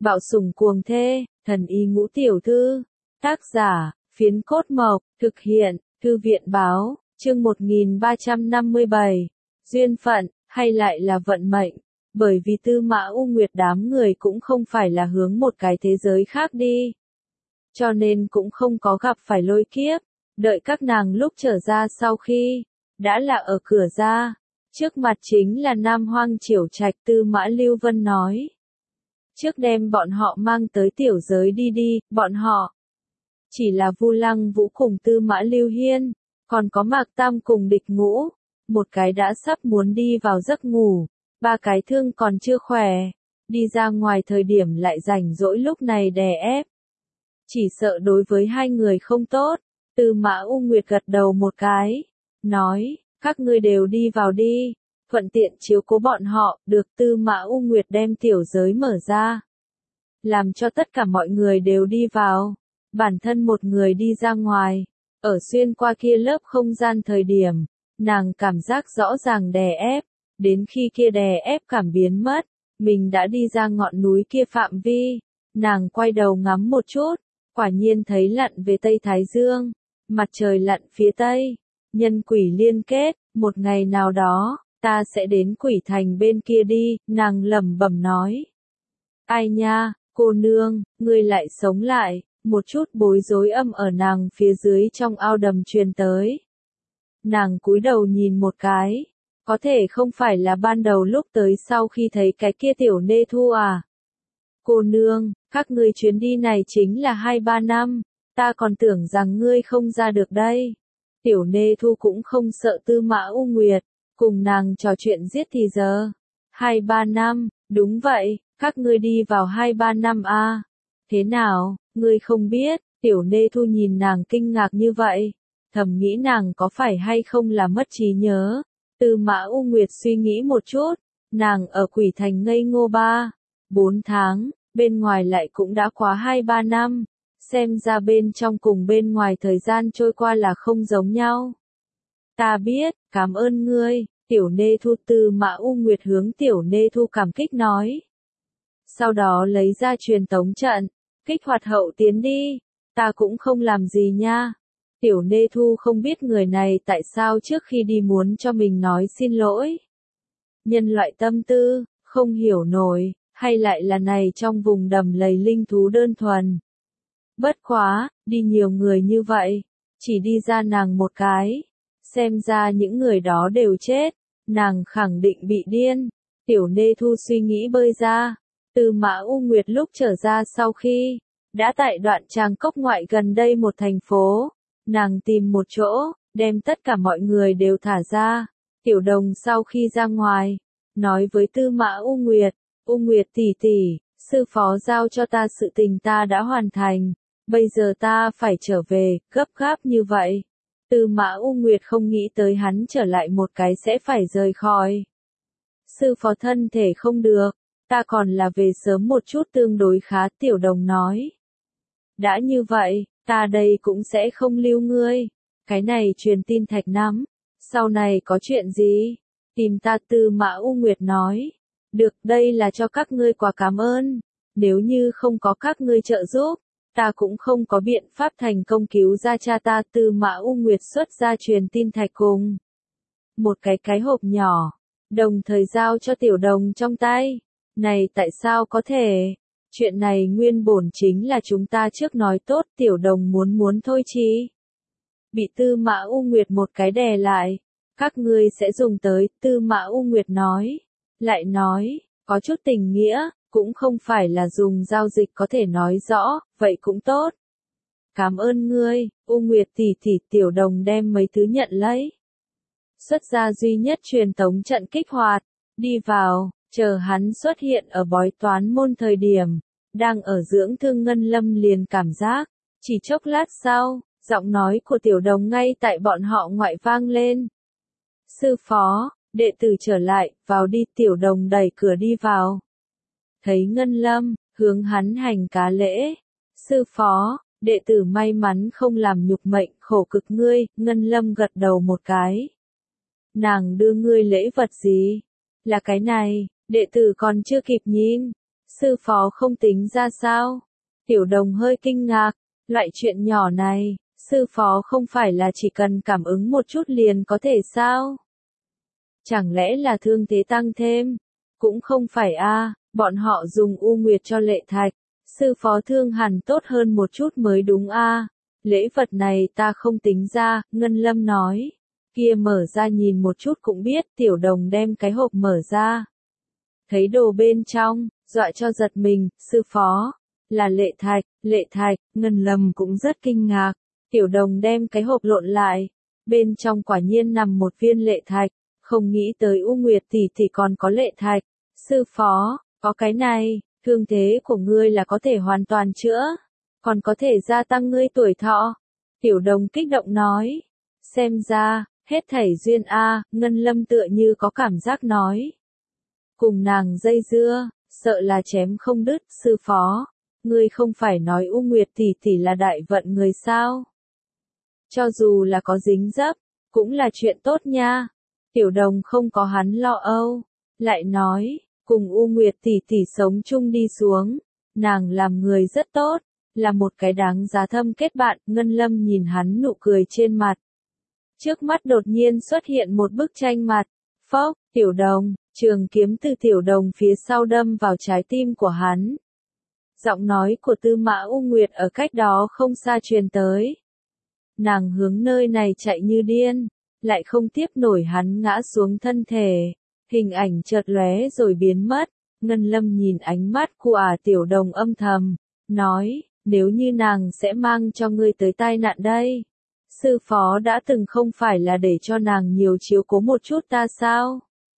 Bạo sủng cuồng thê, thần y ngũ tiểu thư. Tác giả, Phiến Cốt Mộc, thực hiện, Thư viện báo, chương 1357. Duyên phận, hay lại là vận mệnh? Bởi vì Tư Mã U Nguyệt đám người cũng không phải là hướng một cái thế giới khác đi. Cho nên cũng không có gặp phải lôi kiếp. Đợi các nàng lúc trở ra sau khi, đã là ở cửa ra. Trước mặt chính là Nam Hoang Triểu Trạch. Tư Mã Lưu Vân nói. Trước đem bọn họ mang tới tiểu giới đi, bọn họ. Chỉ là Vu Lăng Vũ cùng Tư Mã Lưu Hiên, còn có Mạc Tam cùng Địch Ngũ. Một cái đã sắp muốn đi vào giấc ngủ, ba cái thương còn chưa khỏe. Đi ra ngoài thời điểm lại rảnh rỗi lúc này đè ép. Chỉ sợ đối với hai người không tốt. Tư Mã U Nguyệt gật đầu một cái, nói, các ngươi đều đi vào đi, thuận tiện chiếu cố bọn họ. Được. Tư Mã U Nguyệt đem tiểu giới mở ra, làm cho tất cả mọi người đều đi vào, bản thân một người đi ra ngoài. Ở xuyên qua kia lớp không gian thời điểm, nàng cảm giác rõ ràng đè ép, đến khi kia đè ép cảm biến mất, mình đã đi ra ngọn núi kia phạm vi. Nàng quay đầu ngắm một chút, quả nhiên thấy lặn về Tây Thái Dương, mặt trời lặn phía Tây, nhân quỷ liên kết, một ngày nào đó, ta sẽ đến quỷ thành bên kia đi. Nàng lẩm bẩm nói. Ai nha, cô nương, ngươi lại sống lại. Một chút bối rối âm ở nàng phía dưới trong ao đầm truyền tới. Nàng cúi đầu nhìn một cái, có thể không phải là ban đầu lúc tới sau khi thấy cái kia tiểu nê thu à? Cô nương, các ngươi chuyến đi này chính là 2-3 năm, ta còn tưởng rằng ngươi không ra được đây. Tiểu nê thu cũng không sợ Tư Mã U Nguyệt, cùng nàng trò chuyện giết thì giờ. 2-3 năm, đúng vậy, các ngươi đi vào 2-3 năm à? Thế nào, ngươi không biết? Tiểu nê thu nhìn nàng kinh ngạc như vậy, thầm nghĩ nàng có phải hay không là mất trí nhớ. Tư Mã U Nguyệt suy nghĩ một chút, nàng ở quỷ thành ngây ngô 3-4 tháng, bên ngoài lại cũng đã quá 2-3 năm, xem ra bên trong cùng bên ngoài thời gian trôi qua là không giống nhau. Ta biết, cảm ơn ngươi. Tiểu nê thu. Tư Mã U Nguyệt hướng tiểu nê thu cảm kích nói. Sau đó lấy ra truyền tống trận, kích hoạt hậu tiến đi. Ta cũng không làm gì nha. Tiểu nê thu không biết người này tại sao trước khi đi muốn cho mình nói xin lỗi. Nhân loại tâm tư, không hiểu nổi, hay lại là này trong vùng đầm lầy linh thú đơn thuần. Bất quá, đi nhiều người như vậy, chỉ đi ra nàng một cái. Xem ra những người đó đều chết, nàng khẳng định bị điên. Tiểu nê thu suy nghĩ bơi ra. Tư Mã U Nguyệt lúc trở ra sau khi, đã tại đoạn Tràng Cốc ngoại gần đây một thành phố. Nàng tìm một chỗ, đem tất cả mọi người đều thả ra. Tiểu Đồng sau khi ra ngoài, nói với Tư Mã U Nguyệt, U Nguyệt tỷ tỷ, sư phó giao cho ta sự tình ta đã hoàn thành, bây giờ ta phải trở về. Gấp gáp như vậy. Tư Mã U Nguyệt không nghĩ tới hắn trở lại một cái sẽ phải rời khỏi. Sư phó thân thể không được, ta còn là về sớm một chút tương đối khá. Tiểu Đồng nói. Đã như vậy, ta đây cũng sẽ không lưu ngươi. Cái này truyền tin Thạch Nắm, sau này có chuyện gì, tìm ta. Tư Mã U Nguyệt nói. Được, đây là cho các ngươi quà cảm ơn. Nếu như không có các ngươi trợ giúp, ta cũng không có biện pháp thành công cứu ra cha ta. Tư Mã U Nguyệt xuất ra truyền tin thạch cùng một cái hộp nhỏ, đồng thời giao cho Tiểu Đồng trong tay. Này tại sao có thể? Chuyện này nguyên bổn chính là chúng ta trước nói tốt. Tiểu Đồng muốn thôi chi. Bị Tư Mã U Nguyệt một cái đè lại. Các ngươi sẽ dùng tới. Tư Mã U Nguyệt nói. Lại nói, có chút tình nghĩa, cũng không phải là dùng giao dịch có thể nói rõ, vậy cũng tốt. Cảm ơn ngươi, U Nguyệt tỷ tỷ. Tiểu Đồng đem mấy thứ nhận lấy. Xuất ra duy nhất truyền tống trận kích hoạt, đi vào, chờ hắn xuất hiện ở bói toán môn thời điểm, đang ở dưỡng thương Ngân Lâm liền cảm giác, chỉ chốc lát sau, giọng nói của Tiểu Đồng ngay tại bọn họ ngoại vang lên. Sư phó, đệ tử trở lại, vào đi. Tiểu Đồng đẩy cửa đi vào. Thấy Ngân Lâm, hướng hắn hành cá lễ. Sư phó, đệ tử may mắn không làm nhục mệnh khổ cực ngươi. Ngân Lâm gật đầu một cái. Nàng đưa ngươi lễ vật gì? Là cái này, đệ tử còn chưa kịp nhìn. Sư phó không tính ra sao? Tiểu Đồng hơi kinh ngạc, loại chuyện nhỏ này, sư phó không phải là chỉ cần cảm ứng một chút liền có thể sao? Chẳng lẽ là thương thế tăng thêm? Cũng không phải a, bọn họ dùng U Nguyệt cho Lệ Thạch, sư phó thương hẳn tốt hơn một chút mới đúng a. Lễ vật này ta không tính ra, Ngân Lâm nói. Kia mở ra nhìn một chút cũng biết, Tiểu Đồng đem cái hộp mở ra. Thấy đồ bên trong, dọa cho giật mình, sư phó, là Lệ Thạch, Ngân Lâm cũng rất kinh ngạc. Tiểu Đồng đem cái hộp lộn lại, bên trong quả nhiên nằm một viên Lệ Thạch, không nghĩ tới U Nguyệt tỷ tỷ còn có Lệ Thạch. Sư phó, có cái này, thương thế của ngươi là có thể hoàn toàn chữa, còn có thể gia tăng ngươi tuổi thọ. Tiểu Đồng kích động nói, xem ra, hết thảy duyên a, Ngân Lâm tựa như có cảm giác nói. Cùng nàng dây dưa, sợ là chém không đứt, sư phó, ngươi không phải nói U Nguyệt tỷ tỷ là đại vận người sao? Cho dù là có dính dấp, cũng là chuyện tốt nha. Tiểu Đồng không có hắn lo âu, lại nói, cùng U Nguyệt tỷ tỷ sống chung đi xuống, nàng làm người rất tốt, là một cái đáng giá thâm kết bạn. Ngân Lâm nhìn hắn nụ cười trên mặt. Trước mắt đột nhiên xuất hiện một bức tranh mặt, phốc, Tiểu Đồng, trường kiếm từ Tiểu Đồng phía sau đâm vào trái tim của hắn. Giọng nói của Tư Mã U Nguyệt ở cách đó không xa truyền tới. Nàng hướng nơi này chạy như điên, lại không tiếp nổi hắn ngã xuống thân thể. Hình ảnh chợt lóe rồi biến mất. Ngân Lâm nhìn ánh mắt của Tiểu Đồng âm thầm, nói, nếu như nàng sẽ mang cho ngươi tới tai nạn đây. Sư phó đã từng không phải là để cho nàng nhiều chiếu cố một chút ta sao?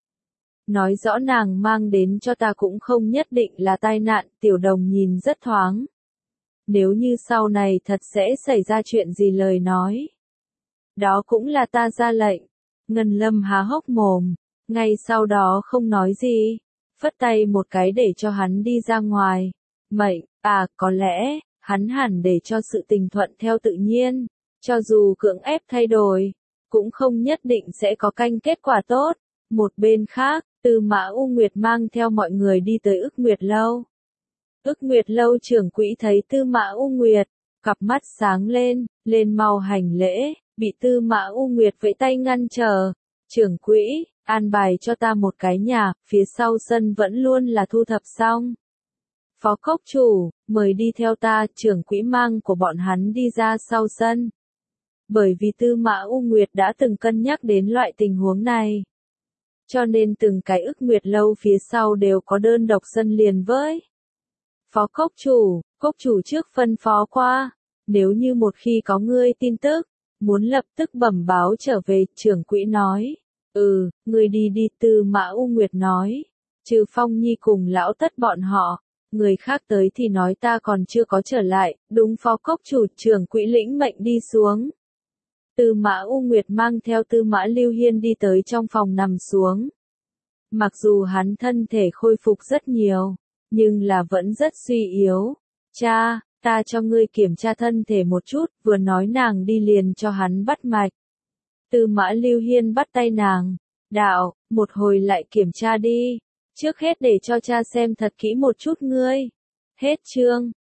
Nói rõ nàng mang đến cho ta cũng không nhất định là tai nạn. Tiểu Đồng nhìn rất thoáng. Nếu như sau này thật sẽ xảy ra chuyện gì lời nói. Đó cũng là ta ra lệnh. Ngân Lâm há hốc mồm, ngay sau đó không nói gì, phất tay một cái để cho hắn đi ra ngoài. Mệnh, có lẽ, hắn hẳn để cho sự tình thuận theo tự nhiên, cho dù cưỡng ép thay đổi, cũng không nhất định sẽ có canh kết quả tốt. Một bên khác, Tư Mã U Nguyệt mang theo mọi người đi tới Ức Nguyệt Lâu. Ức Nguyệt Lâu trưởng quỹ thấy Tư Mã U Nguyệt, cặp mắt sáng lên mau hành lễ, bị Tư Mã U Nguyệt vẫy tay ngăn trở. Trưởng quỹ, an bài cho ta một cái nhà, phía sau sân vẫn luôn là thu thập xong. Phó cốc chủ, mời đi theo ta. Trưởng quỹ mang của bọn hắn đi ra sau sân. Bởi vì Tư Mã U Nguyệt đã từng cân nhắc đến loại tình huống này. Cho nên từng cái Ức Nguyệt Lâu phía sau đều có đơn độc sân liền với. Phó cốc chủ trước phân phó qua, nếu như một khi có ngươi tin tức, muốn lập tức bẩm báo trở về. Trưởng quỹ nói, ngươi đi đi. Tư Mã U Nguyệt nói, trừ Phong Nhi cùng lão tất bọn họ, người khác tới thì nói ta còn chưa có trở lại. Đúng phó cốc chủ. Trưởng quỹ lĩnh mệnh đi xuống. Tư Mã U Nguyệt mang theo Tư Mã Lưu Hiên đi tới trong phòng nằm xuống. Mặc dù hắn thân thể khôi phục rất nhiều, nhưng là vẫn rất suy yếu. Cha, ta cho ngươi kiểm tra thân thể một chút. Vừa nói nàng đi liền cho hắn bắt mạch. Tư Mã Lưu Hiên bắt tay nàng, đạo, một hồi lại kiểm tra đi. Trước hết để cho cha xem thật kỹ một chút ngươi. Hết chương.